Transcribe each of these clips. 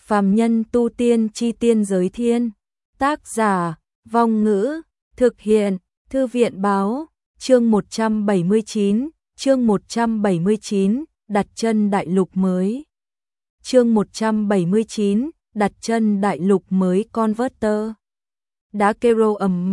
Phàm nhân tu tiên chi tiên giới thiên. Tác giả, Vong Ngữ, thực hiện, Thư viện báo, chương 179, chương 179, đặt chân đại lục mới. Chương 179, đặt chân đại lục mới Converter. Đá kero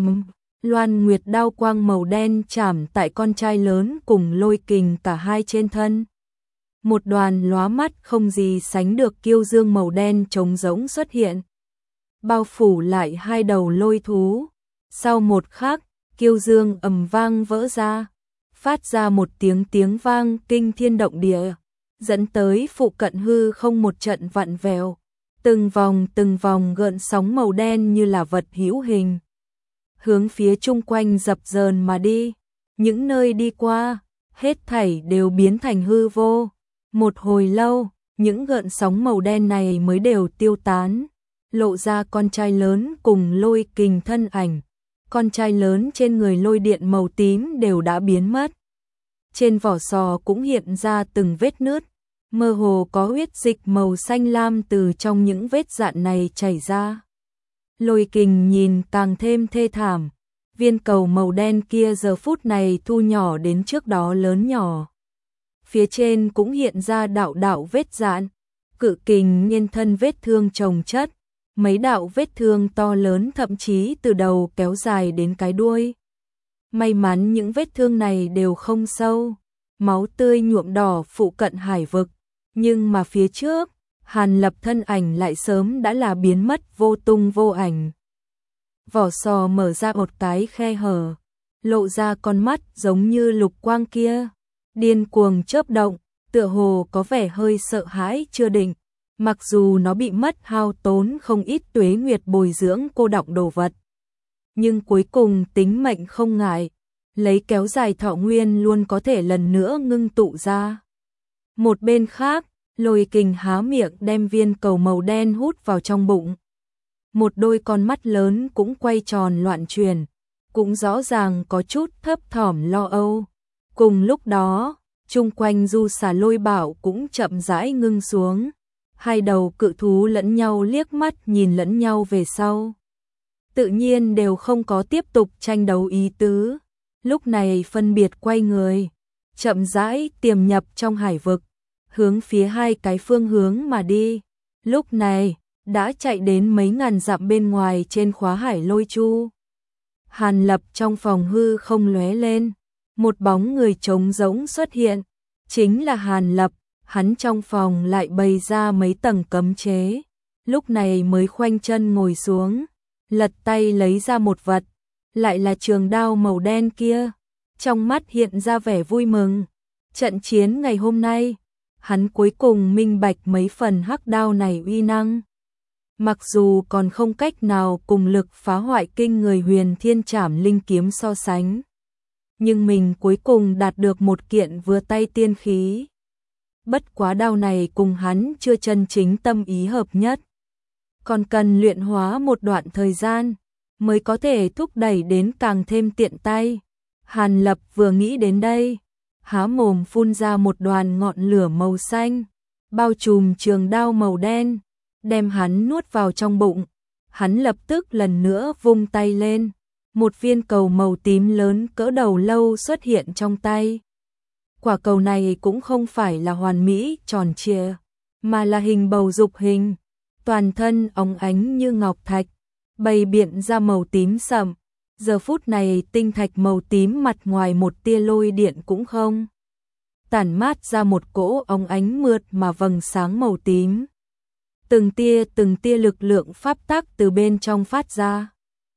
Loan nguyệt đao quang màu đen chạm tại con trai lớn cùng Lôi Kình cả hai trên thân. Một đoàn lóa mắt không gì sánh được kiêu dương màu đen trống rỗng xuất hiện, bao phủ lại hai đầu lôi thú. Sau một khắc, kiêu dương ầm vang vỡ ra, phát ra một tiếng vang kinh thiên động địa, dẫn tới phụ cận hư không một trận vặn vẹo, từng vòng gợn sóng màu đen như là vật hữu hình, hướng phía chung quanh dập dờn mà đi. Những nơi đi qua, hết thảy đều biến thành hư vô. Một hồi lâu, những gợn sóng màu đen này mới đều tiêu tán, lộ ra con trai lớn cùng Lôi Kình thân ảnh. Con trai lớn trên người lôi điện màu tím đều đã biến mất. Trên vỏ sò cũng hiện ra từng vết nứt, mơ hồ có huyết dịch màu xanh lam từ trong những vết rạn này chảy ra. Lôi Kình nhìn càng thêm thê thảm, viên cầu màu đen kia giờ phút này thu nhỏ đến trước đó lớn nhỏ. Phía trên cũng hiện ra đạo vết rạn, cự kình nhân thân vết thương chồng chất, mấy đạo vết thương to lớn thậm chí từ đầu kéo dài đến cái đuôi. May mắn những vết thương này đều không sâu, máu tươi nhuộm đỏ phụ cận hải vực, nhưng mà phía trước, Hàn Lập thân ảnh lại sớm đã là biến mất vô tung vô ảnh. Vỏ sò mở ra một cái khe hở, lộ ra con mắt giống như lục quang kia, điên cuồng chớp động, tựa hồ có vẻ hơi sợ hãi chưa định. Mặc dù nó bị mất hao tốn không ít tuế nguyệt bồi dưỡng cô đọng đồ vật, nhưng cuối cùng tính mệnh không ngại, lấy kéo dài thọ nguyên luôn có thể lần nữa ngưng tụ ra. Một bên khác, Lôi Kình há miệng đem viên cầu màu đen hút vào trong bụng. Một đôi con mắt lớn cũng quay tròn loạn chuyển, cũng rõ ràng có chút thấp thỏm lo âu. Cùng lúc đó, chung quanh du xà lôi bảo cũng chậm rãi ngưng xuống. Hai đầu cự thú lẫn nhau liếc mắt nhìn lẫn nhau về sau, tự nhiên đều không có tiếp tục tranh đấu ý tứ. Lúc này phân biệt quay người, chậm rãi tiềm nhập trong hải vực, hướng phía hai cái phương hướng mà đi. Lúc này, đã chạy đến mấy ngàn dặm bên ngoài trên khóa hải lôi chu. Hàn Lập trong phòng hư không lóe lên, một bóng người trống rỗng xuất hiện, chính là Hàn Lập. Hắn trong phòng lại bày ra mấy tầng cấm chế, lúc này mới khoanh chân ngồi xuống, lật tay lấy ra một vật, lại là trường đao màu đen kia, trong mắt hiện ra vẻ vui mừng. Trận chiến ngày hôm nay, hắn cuối cùng minh bạch mấy phần hắc đao này uy năng. Mặc dù còn không cách nào cùng lực phá hoại kinh người Huyền Thiên Trảm Linh kiếm so sánh, nhưng mình cuối cùng đạt được một kiện vừa tay tiên khí. Bất quá đao này cùng hắn chưa chân chính tâm ý hợp nhất, còn cần luyện hóa một đoạn thời gian mới có thể thúc đẩy đến càng thêm tiện tay. Hàn Lập vừa nghĩ đến đây, há mồm phun ra một đoàn ngọn lửa màu xanh, bao trùm trường đao màu đen, đem hắn nuốt vào trong bụng. Hắn lập tức lần nữa vung tay lên, một viên cầu màu tím lớn cỡ đầu lâu xuất hiện trong tay. Quả cầu này cũng không phải là hoàn mỹ tròn trịa, mà là hình bầu dục hình, toàn thân óng ánh như ngọc thạch, bày biện ra màu tím sậm. Giờ phút này tinh thạch màu tím mặt ngoài một tia lôi điện cũng không, tản mát ra một cỗ óng ánh mượt mà vầng sáng màu tím. Từng tia lực lượng pháp tắc từ bên trong phát ra.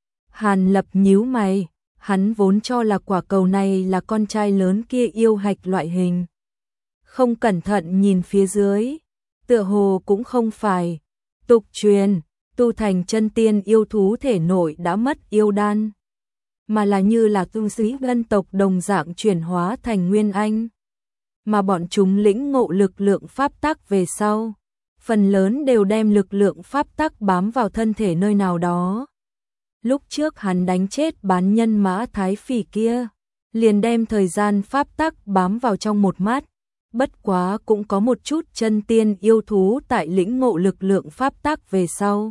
Hàn Lập nhíu mày. Hắn vốn cho là quả cầu này là con trai lớn kia yêu hạch loại hình. Không cẩn thận nhìn phía dưới, tựa hồ cũng không phải. Tục truyền, tu thành chân tiên yêu thú thể nội đã mất yêu đan, mà là như là tu sĩ ngân tộc đồng dạng chuyển hóa thành nguyên anh. Mà bọn chúng lĩnh ngộ lực lượng pháp tắc về sau, phần lớn đều đem lực lượng pháp tắc bám vào thân thể nơi nào đó. Lúc trước hắn đánh chết bán nhân Mã Thái Phỉ kia, liền đem thời gian pháp tắc bám vào trong một mắt, bất quá cũng có một chút chân tiên yêu thú tại lĩnh ngộ lực lượng pháp tắc về sau.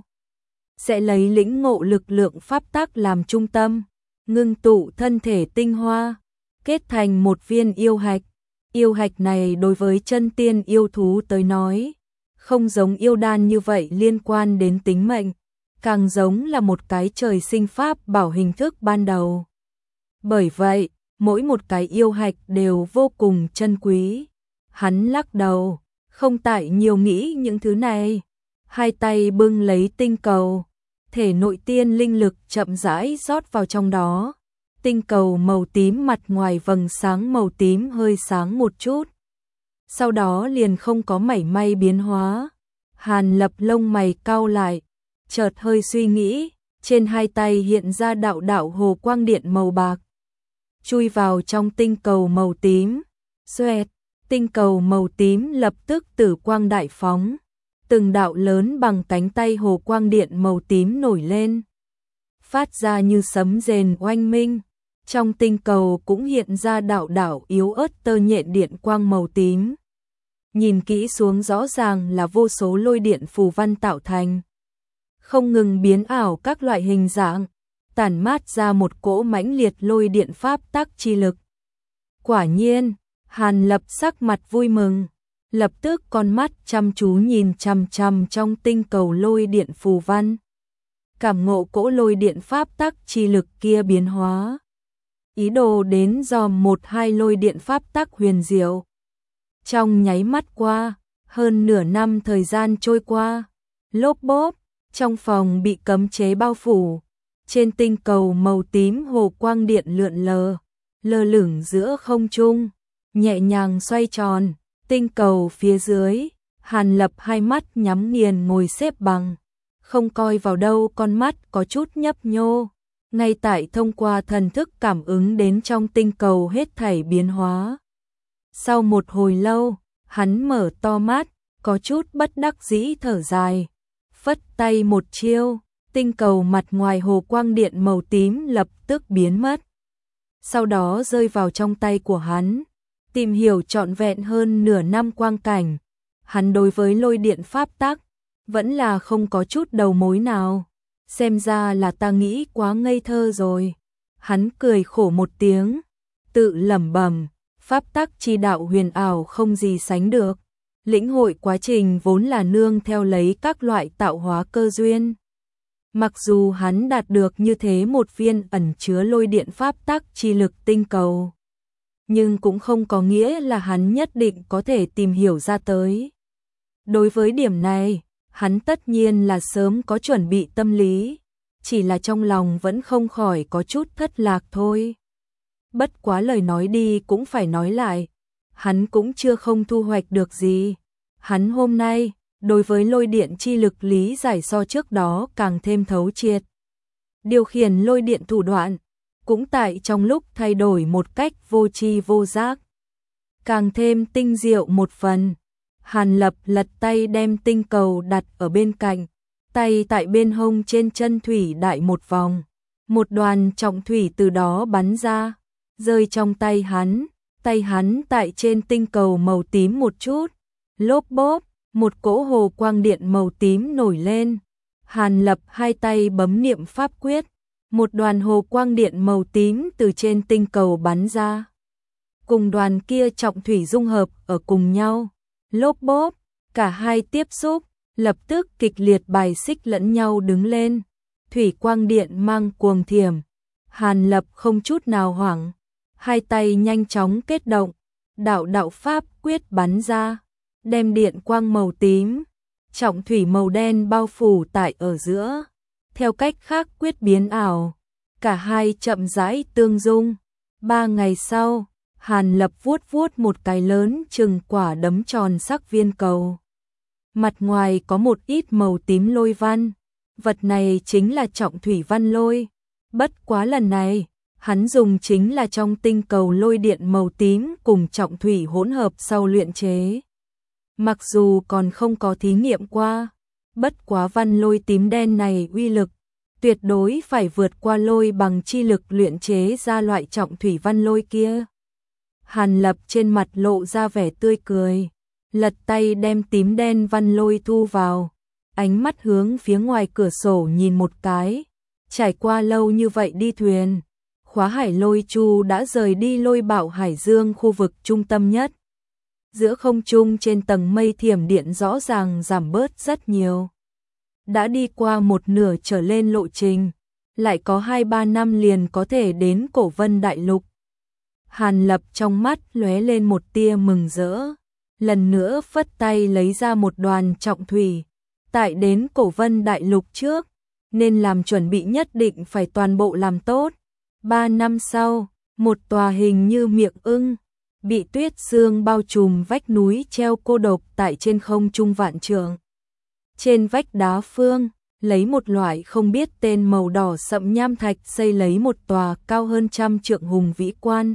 Sẽ lấy lĩnh ngộ lực lượng pháp tắc làm trung tâm, ngưng tụ thân thể tinh hoa, kết thành một viên yêu hạch. Yêu hạch này đối với chân tiên yêu thú tới nói, không giống yêu đan như vậy liên quan đến tính mệnh, càng giống là một cái trời sinh pháp bảo hình thức ban đầu. Bởi vậy, mỗi một cái yêu hạch đều vô cùng chân quý. Hắn lắc đầu, không tại nhiều nghĩ những thứ này. Hai tay bưng lấy tinh cầu, thể nội tiên linh lực chậm rãi rót vào trong đó. Tinh cầu màu tím mặt ngoài vầng sáng màu tím hơi sáng một chút. Sau đó liền không có mảy may biến hóa. Hàn Lập lông mày cau lại, chợt hơi suy nghĩ, trên hai tay hiện ra đạo đạo hồ quang điện màu bạc. Chui vào trong tinh cầu màu tím, xoẹt, tinh cầu màu tím lập tức tử quang đại phóng. Từng đạo lớn bằng cánh tay hồ quang điện màu tím nổi lên, phát ra như sấm rền oanh minh. Trong tinh cầu cũng hiện ra đạo đạo yếu ớt tơ nhện điện quang màu tím. Nhìn kỹ xuống rõ ràng là vô số lôi điện phù văn tạo thành, không ngừng biến ảo các loại hình dạng, tản mát ra một cỗ mãnh liệt lôi điện pháp tắc chi lực. Quả nhiên, Hàn Lập sắc mặt vui mừng, lập tức con mắt chăm chú nhìn chằm chằm trong tinh cầu lôi điện phù văn. Cảm ngộ cỗ lôi điện pháp tắc chi lực kia biến hóa. Ý đồ đến dòm một hai lôi điện pháp tắc huyền diệu. Trong nháy mắt qua, hơn nửa năm thời gian trôi qua, lốp bốp, trong phòng bị cấm chế bao phủ. Trên tinh cầu màu tím hồ quang điện lượn lờ, lơ lửng giữa không trung, nhẹ nhàng xoay tròn. Tinh cầu phía dưới, Hàn Lập hai mắt nhắm nghiền ngồi xếp bằng, không coi vào đâu, con mắt có chút nhấp nhô. Ngay tại thông qua thần thức cảm ứng đến trong tinh cầu hết thảy biến hóa. Sau một hồi lâu, hắn mở to mắt, có chút bất đắc dĩ thở dài. Phất tay một chiêu, tinh cầu mặt ngoài hồ quang điện màu tím lập tức biến mất. Sau đó rơi vào trong tay của hắn. Tìm hiểu trọn vẹn hơn nửa năm quang cảnh, hắn đối với lôi điện pháp tắc vẫn là không có chút đầu mối nào. Xem ra là ta nghĩ quá ngây thơ rồi. Hắn cười khổ một tiếng, tự lẩm bẩm, pháp tắc chi đạo huyền ảo không gì sánh được. Lĩnh hội quá trình vốn là nương theo lấy các loại tạo hóa cơ duyên. Mặc dù hắn đạt được như thế một viên ẩn chứa lôi điện pháp tắc chi lực tinh cầu, nhưng cũng không có nghĩa là hắn nhất định có thể tìm hiểu ra tới. Đối với điểm này, hắn tất nhiên là sớm có chuẩn bị tâm lý, chỉ là trong lòng vẫn không khỏi có chút thất lạc thôi. Bất quá lời nói đi cũng phải nói lại, hắn cũng chưa không thu hoạch được gì. Hắn hôm nay, đối với lôi điện chi lực lý giải so trước đó càng thêm thấu triệt. Điều khiển lôi điện thủ đoạn, cũng tại trong lúc thay đổi một cách vô tri vô giác, càng thêm tinh diệu một phần. Hàn Lập lật tay đem tinh cầu đặt ở bên cạnh, tay tại bên hông trên chân thủy đại một vòng, một đoàn trọng thủy từ đó bắn ra, rơi trong tay hắn tại trên tinh cầu màu tím một chút, lốp bốp, một cỗ hồ quang điện màu tím nổi lên. Hàn Lập hai tay bấm niệm pháp quyết, một đoàn hồ quang điện màu tím từ trên tinh cầu bắn ra, cùng đoàn kia trọng thủy dung hợp ở cùng nhau. Lốp bốp, cả hai tiếp xúc, lập tức kịch liệt bài xích lẫn nhau đứng lên. Thủy quang điện mang cuồng thiểm. Hàn Lập không chút nào hoảng, hai tay nhanh chóng kết động, đạo pháp quyết bắn ra, đem điện quang màu tím, trọng thủy màu đen bao phủ tại ở giữa. Theo cách khác quyết biến ảo, cả hai chậm rãi tương dung. 3 ngày sau, Hàn Lập vuốt một cái lớn chừng quả đấm tròn sắc viên cầu. Mặt ngoài có một ít màu tím lôi văn, vật này chính là trọng thủy văn lôi. Bất quá lần này, hắn dùng chính là trong tinh cầu lôi điện màu tím cùng trọng thủy hỗn hợp sau luyện chế. Mặc dù còn không có thí nghiệm qua, bất quá văn lôi tím đen này uy lực tuyệt đối phải vượt qua lôi bằng chi lực luyện chế ra loại trọng thủy văn lôi kia. Hàn Lập trên mặt lộ ra vẻ tươi cười, lật tay đem tím đen văn lôi thu vào, ánh mắt hướng phía ngoài cửa sổ nhìn một cái. Trải qua lâu như vậy đi thuyền, Khóa Hải Lôi Chu đã rời đi Lôi Bảo Hải Dương khu vực trung tâm nhất. Giữa không trung trên tầng mây thiểm điện rõ ràng giảm bớt rất nhiều. Đã đi qua một nửa trở lên lộ trình, lại có 2-3 năm liền có thể đến Cổ Vân Đại Lục. Hàn Lập trong mắt lóe lên một tia mừng rỡ, lần nữa phất tay lấy ra một đoàn trọng thủy. Tại đến Cổ Vân Đại Lục trước, nên làm chuẩn bị nhất định phải toàn bộ làm tốt. 3 năm sau, một tòa hình như miệng ưng, bị tuyết sương bao trùm vách núi treo cô độc tại trên không trung vạn trượng. Trên vách đá phương, lấy một loại không biết tên màu đỏ sậm nham thạch xây lấy một tòa cao hơn 100 trượng hùng vĩ quan.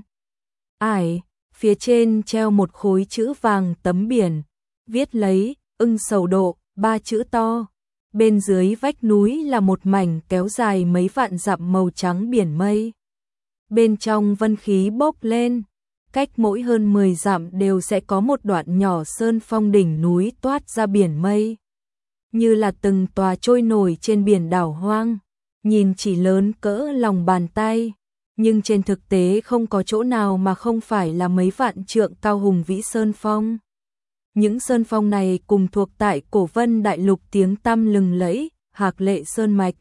Ải, phía trên treo một khối chữ vàng tấm biển, viết lấy ưng sầu độ, 3 chữ to. Bên dưới vách núi là một mảnh kéo dài mấy vạn dặm màu trắng biển mây. Bên trong vân khí bốc lên, cách mỗi hơn 10 dặm đều sẽ có một đoạn nhỏ sơn phong đỉnh núi toát ra biển mây. Như là từng tòa trôi nổi trên biển đảo hoang, nhìn chỉ lớn cỡ lòng bàn tay, nhưng trên thực tế không có chỗ nào mà không phải là mấy vạn trượng cao hùng vĩ sơn phong. Những sơn phong này cùng thuộc tại Cổ Vân Đại Lục tiếng tăm lừng lẫy, Hạc Lệ Sơn Mạch.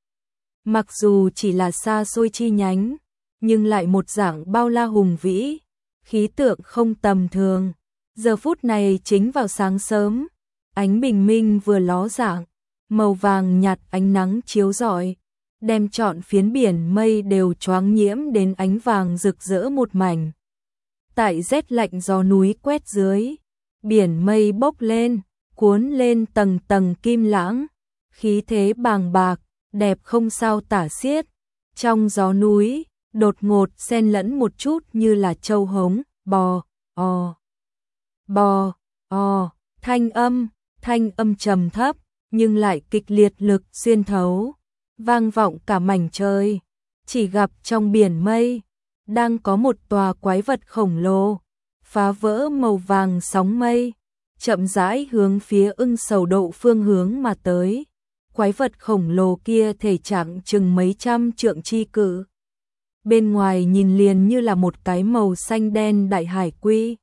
Mặc dù chỉ là xa xôi chi nhánh, nhưng lại một dạng bao la hùng vĩ, khí tượng không tầm thường. Giờ phút này chính vào sáng sớm, ánh bình minh vừa ló dạng, màu vàng nhạt ánh nắng chiếu rọi, đem trọn phiến biển mây đều choáng nhiễm đến ánh vàng rực rỡ một mảnh. Tại rét lạnh gió núi quét dưới, biển mây bốc lên, cuốn lên tầng tầng kim lãng, khí thế bàng bạc, đẹp không sao tả xiết. Trong gió núi, đột ngột xen lẫn một chút như là trâu hống, bò, thanh âm trầm thấp, nhưng lại kịch liệt lực xuyên thấu, vang vọng cả mảnh trời. Chỉ gặp trong biển mây, đang có một tòa quái vật khổng lồ, phá vỡ màu vàng sóng mây, chậm rãi hướng phía ưng sầu độ phương hướng mà tới. Quái vật khổng lồ kia thể trạng chừng mấy trăm trượng chi cự. Bên ngoài nhìn liền như là một cái màu xanh đen đại hải quy.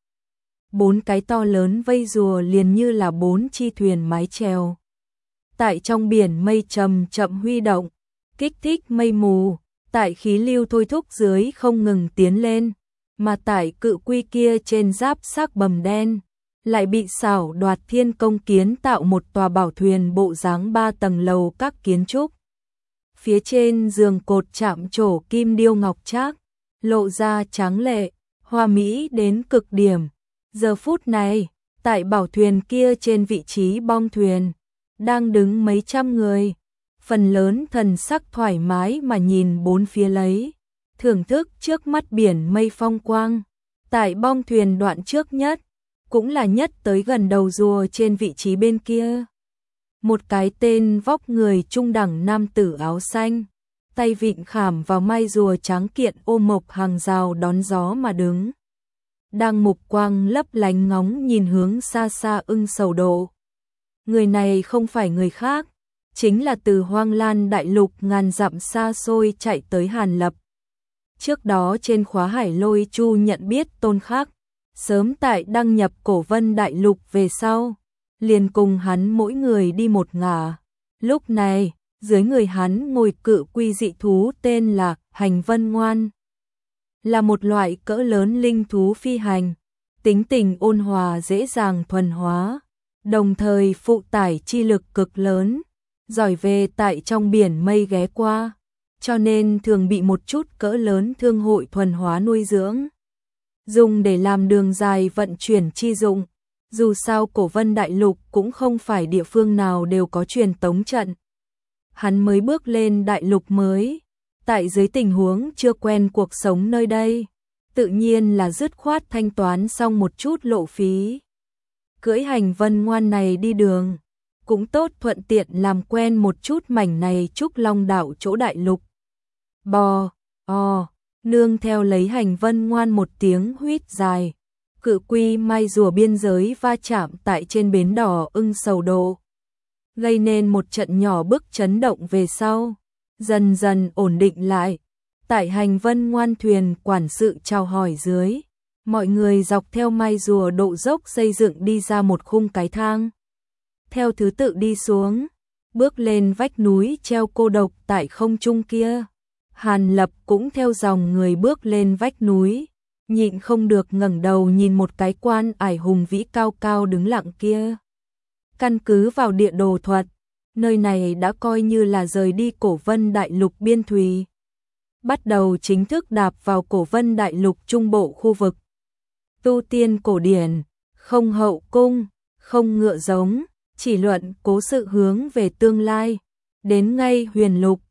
4 cái to lớn vây rùa liền như là 4 chi thuyền mái chèo. Tại trong biển mây chậm chậm huy động, kích thích mây mù, tại khí lưu thôi thúc dưới không ngừng tiến lên, mà tại cự quy kia trên giáp xác bầm đen, lại bị xảo đoạt thiên công kiến tạo một tòa bảo thuyền bộ dáng 3 tầng lầu các kiến trúc. Phía trên giường cột chạm trổ kim điêu ngọc trác, lộ ra tráng lệ, hoa mỹ đến cực điểm. Giờ phút này, tại bảo thuyền kia trên vị trí bong thuyền, đang đứng mấy trăm người, phần lớn thần sắc thoải mái mà nhìn bốn phía lấy, thưởng thức trước mắt biển mây phong quang. Tại bong thuyền đoạn trước nhất, cũng là nhất tới gần đầu rùa trên vị trí bên kia. Một cái tên vóc người trung đẳng nam tử áo xanh, tay vịn khảm vào mai rùa trắng kiện ôm mộc hàng rào đón gió mà đứng. Đang mục quang lấp lánh ngóng nhìn hướng xa xa ưng sầu độ. Người này không phải người khác, chính là từ Hoang Lan Đại Lục ngàn dặm xa xôi chạy tới Hàn Lập. Trước đó trên Khóa Hải Lôi Chu nhận biết Tôn Khắc, sớm tại đăng nhập Cổ Vân Đại Lục về sau, liền cùng hắn mỗi người đi một ngả. Lúc này, dưới người hắn ngồi cự quy dị thú tên là Hành Vân Ngoan. Là một loại cỡ lớn linh thú phi hành, tính tình ôn hòa dễ dàng thuần hóa, đồng thời phụ tải chi lực cực lớn, giỏi về tại trong biển mây ghé qua, cho nên thường bị một chút cỡ lớn thương hội thuần hóa nuôi dưỡng, dùng để làm đường dài vận chuyển chi dụng. Dù sao Cổ Vân Đại Lục cũng không phải địa phương nào đều có truyền tống trận. Hắn mới bước lên đại lục mới, tại dưới tình huống chưa quen cuộc sống nơi đây, tự nhiên là dứt khoát thanh toán xong một chút lộ phí. Cưỡi Hành Vân Ngoan này đi đường, cũng tốt thuận tiện làm quen một chút mảnh này Trúc Long đảo chỗ đại lục. Nương theo lấy Hành Vân Ngoan một tiếng huýt dài, cự quy mai rùa biên giới va chạm tại trên bến đỏ Ưng Sầu Độ, gây nên một trận nhỏ bức chấn động về sau, dần dần ổn định lại. Tại Hành Vân Ngoan thuyền quản sự chào hỏi dưới, mọi người dọc theo mai rùa độ dốc xây dựng đi ra một khung cái thang. Theo thứ tự đi xuống, bước lên vách núi treo cô độc tại không trung kia. Hàn Lập cũng theo dòng người bước lên vách núi, nhịn không được ngẩng đầu nhìn một cái quan ải hùng vĩ cao cao đứng lặng kia. Căn cứ vào địa đồ thuật, nơi này đã coi như là rời đi Cổ Vân Đại Lục biên thùy, bắt đầu chính thức đạp vào Cổ Vân Đại Lục trung bộ khu vực. Tu tiên cổ điển, không hậu cung, không ngựa giống, chỉ luận cố sự hướng về tương lai. Đến ngay Huyền Lục,